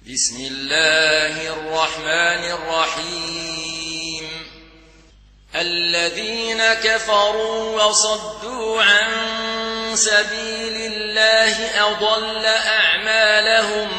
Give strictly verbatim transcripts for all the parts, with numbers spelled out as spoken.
بسم الله الرحمن الرحيم الذين كفروا وصدوا عن سبيل الله أضل أعمالهم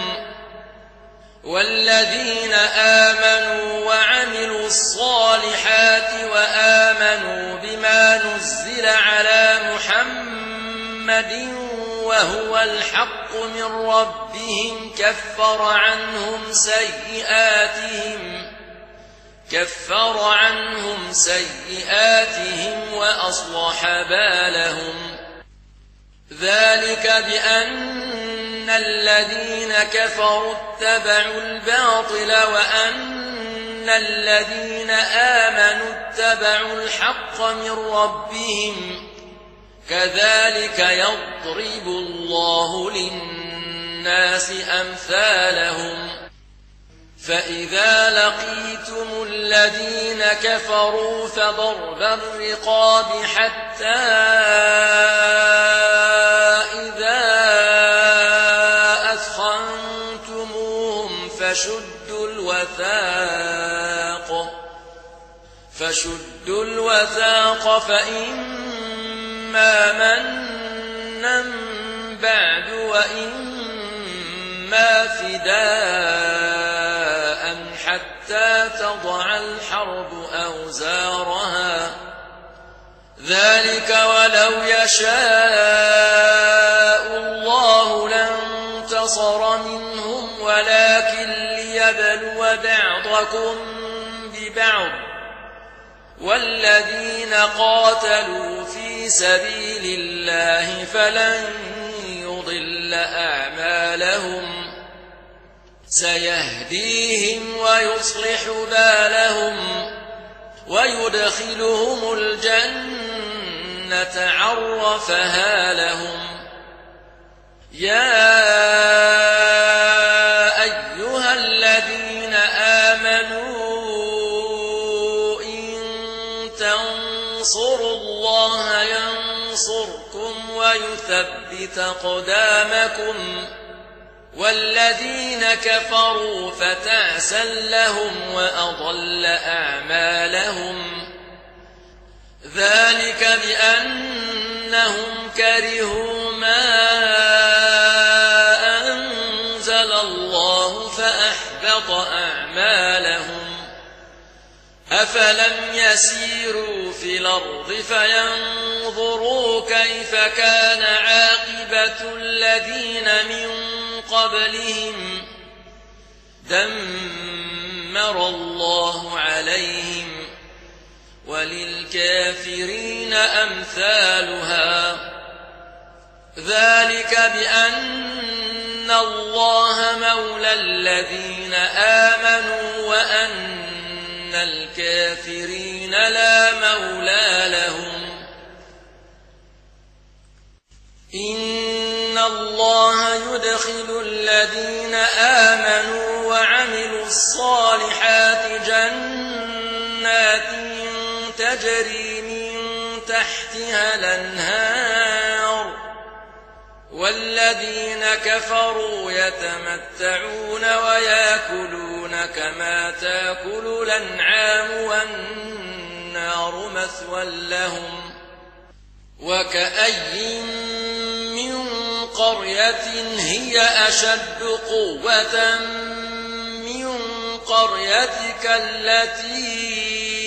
والذين آمنوا وعملوا الصالحات وآمنوا بما نزل على محمد وهو الحق من ربهم كفر عنهم سيئاتهم كفر عنهم سيئاتهم وأصلح بالهم ذلك بأن الذين كفروا اتبعوا الباطل وأن الذين آمنوا اتبعوا الحق من ربهم كذلك يضرب الله للناس أمثالهم فإذا لقيتم الذين كفروا فضرب الرقاب حتى إذا أثخنتموهم فشدوا الوثاق فشدوا الوثاق فإما منا بعد وإما فداء حتى تضع الحرب أوزارها ذلك ولو يشاء الله لانتصر منهم ولكن ليبلو بعضكم ببعض والذين قاتلوا في سبيل الله فلن يضل أعمالهم سيهديهم ويصلح بالهم ويدخلهم الجنة عرفها لهم يا أيها الذين آمنوا إن تنصروا الله ينصركم ويثبت أقدامكم والذين كفروا فتعسا لهم وأضل أعمالهم ذلك بأنهم كرهوا ما أنزل الله فأحبط أعمالهم أفلم يسيروا في الأرض فينظروا كيف كان عاقبة الذين من قبلهم دمر الله عليهم وللكافرين أمثالها ذلك بأن الله مولى الذين آمنوا وأن الكافرين لا مولى لهم إن الله يدخل الذين آمنوا وعملوا الصالحات جنات تجري من تحتها الأنهار والذين كفروا يتمتعون ويأكلون كما تأكل الأنعام والنار مثوى لهم وكأي من قرية هي أشد قوة من قريتك التي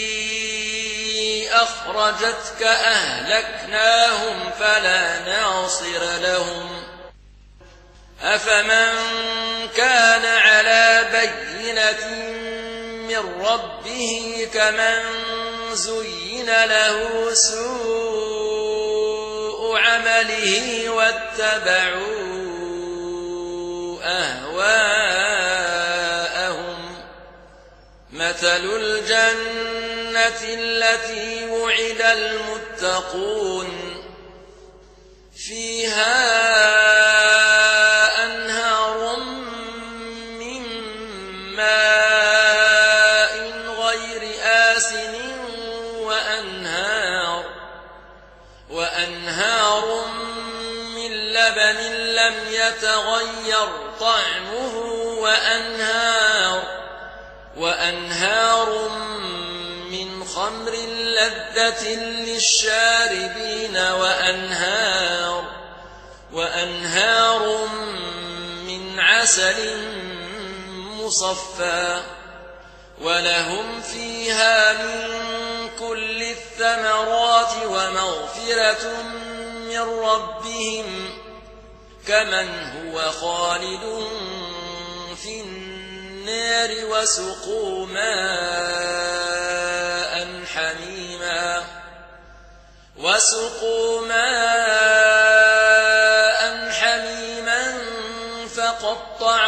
أخرجتك أهلكناهم فلا ناصر لهم أفمن كان على بينة من ربه كمن زين له سوء عمله واتبعوا أهواءهم مثل الجنة التي وعد المتقون فيها أنهار من ماء غير آسن وأنهار وأنهار من لبن لم يتغير طعمه وأنهار وأنهار من خمر لذة للشاربين وأنهار وأنهار من عسل مصفى ولهم فيها من كل الثمرات ومغفرة من ربهم كمن هو خالد في النار وسقوا ماء حميما وسقوا ماء حميما فقطع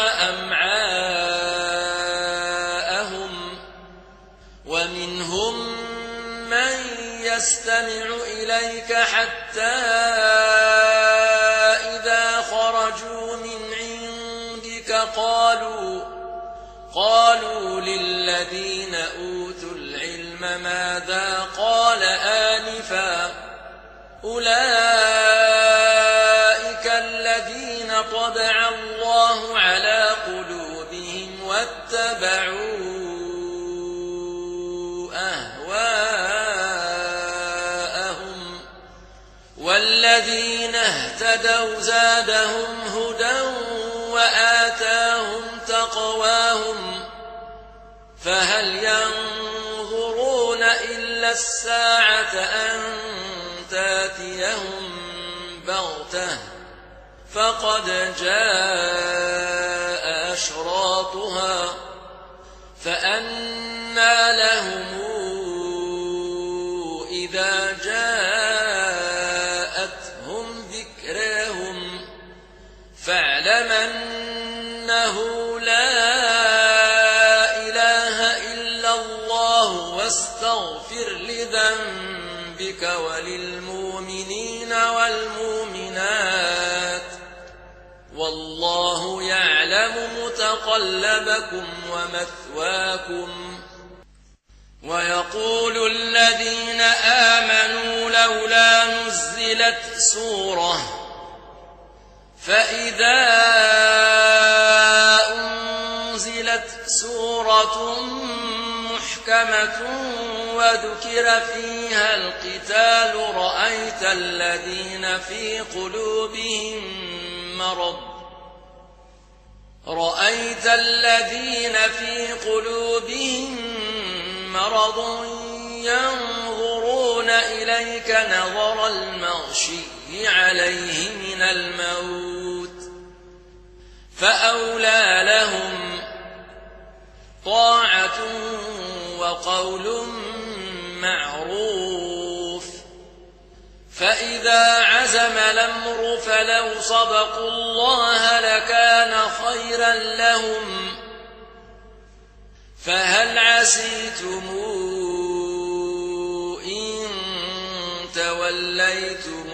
أمعاءهم ومنهم من يستمع إليك حتى إذا خرجوا من عندك قالوا قالوا للذين أوتوا العلم ماذا قال آنفا أولئك الذين طبع الله على قلوبهم واتبعوا أهواءهم والذين اهتدوا زادهم هدى وآتاهم تقواهم فهل ينظرون إلا الساعة أن تاتيهم بغتة فقد جاء أشراطها فأنى لهم إذا جاءتهم ذكراهم فاعلم أنه لا إله إلا الله واستغفر لذنبك وللمؤمنين والمؤمنات والله يعلم متقلبكم ومثواكم ويقول الذين آمنوا لولا نزلت سورة فإذا أنزلت سورة محكمة وذكر فيها القتال رأيت الذين في قلوبهم مرض رأيت الذين في قلوبهم مرض ينظرون إليك نظر المغشي عليه من الموت فأولى لهم طاعة وقول معروف فإذا عزم الأمر فلو صدقوا الله لكان خيرا لهم فهل عسيتم إن توليتم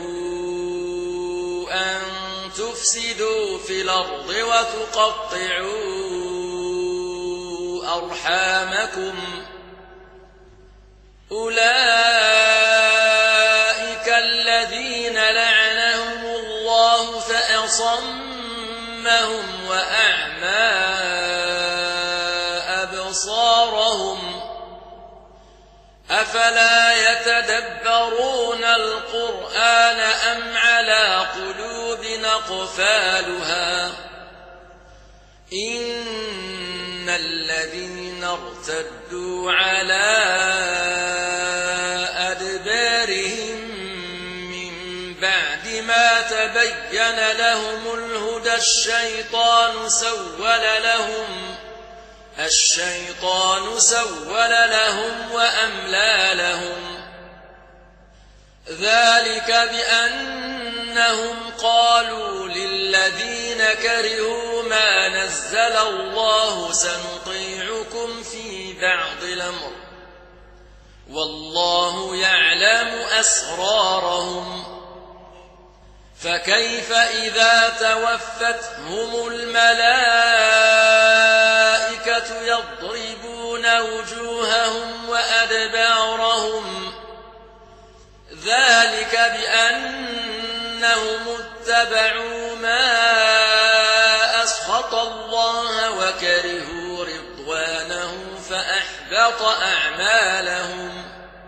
أن تفسدوا في الأرض وتقطعوا أرحامكم أولئك الذين لعنهم الله فأصمهم وأعمى أبصارهم أفلا يتدبرون القرآن أم على قلوب أقفالها إن الذين ارتدوا على أدبارهم من بعد ما تبين لهم الهدى الشيطان سول لهم الشيطان سول لهم وأملى لهم ذلك بأنهم قالوا للذين كرهوا ما نزل الله سنطيعكم في بعض الأمر والله يعلم أسرارهم فكيف إذا توفتهم الملائكة يضربون وجوههم وأدبارهم ذلك بأنهم اتبعوا ما أسخط سخط الله وكرهوا رضوانه فأحبط أعمالهم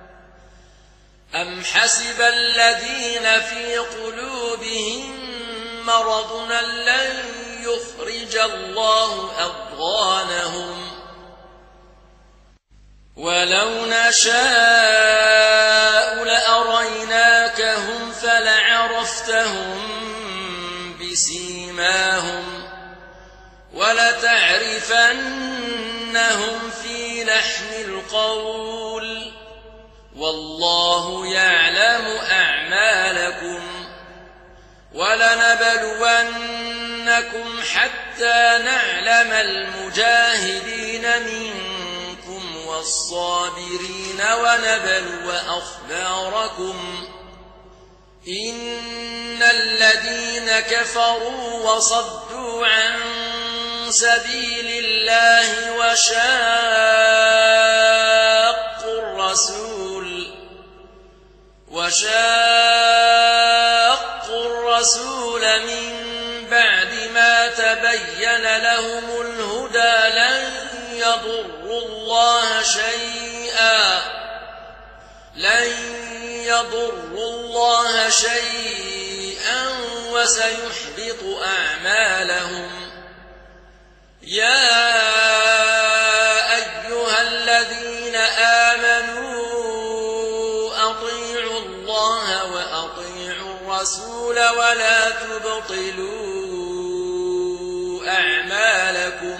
أم حسب الذين في قلوبهم مرض أن لن يخرج الله أضغانهم ولو نشاء لأريناكهم فلعرفتهم بسيماهم ولتعرفنهم في لحن القول والله يعلم أعمالكم ولنبلونكم حتى نعلم المجاهدين منكم والصابرين ونبلو أخباركم إن الذين كفروا وصدوا عن سبيل الله وشاقوا الرسول وشاقوا الرسول من بعد ما تبين لهم الهدى لن يضروا الله شيئا لن يضروا الله شيئا وسيحبط أعمالهم يا أيها الذين آمنوا أطيعوا الله وأطيعوا الرسول ولا تبطلوا أعمالكم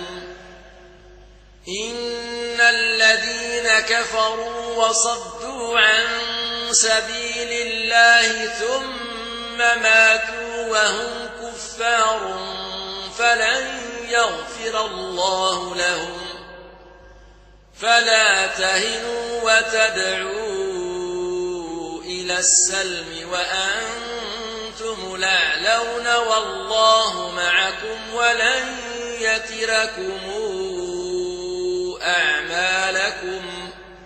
إن الذين كفروا وصدوا عن سبيل الله ثم ماتوا وهم كفار فلن يغفر الله لهم فلا تهنوا وتدعوا إلى السلم وأنتم الأعلون والله معكم ولن يتركم أعمالكم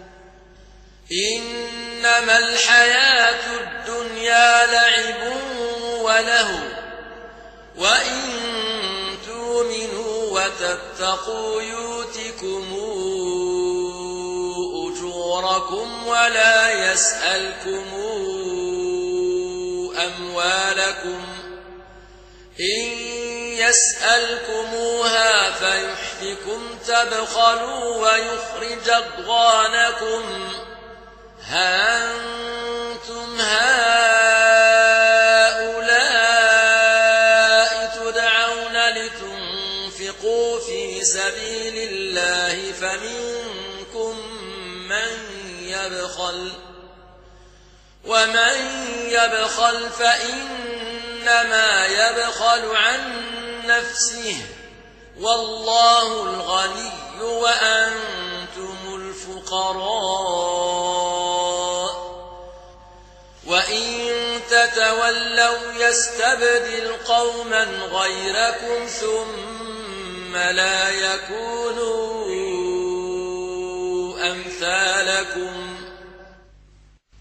إنما الحياة الدنيا لعب ولهو وإن تؤمنوا وتتقوا يؤتكم أجوركم ولا يسألكم أموالكم إن يسألكموها فيحفكم تبخلوا ويخرج أضغانكم ها أنتم هؤلاء تدعون لتنفقوا في سبيل الله فمنكم من يبخل ومن يبخل فإنما يبخل عن نفسه والله الغني وأنتم الفقراء وإن تتولوا يستبدل قوما غيركم ثم لا يكونوا أمثالكم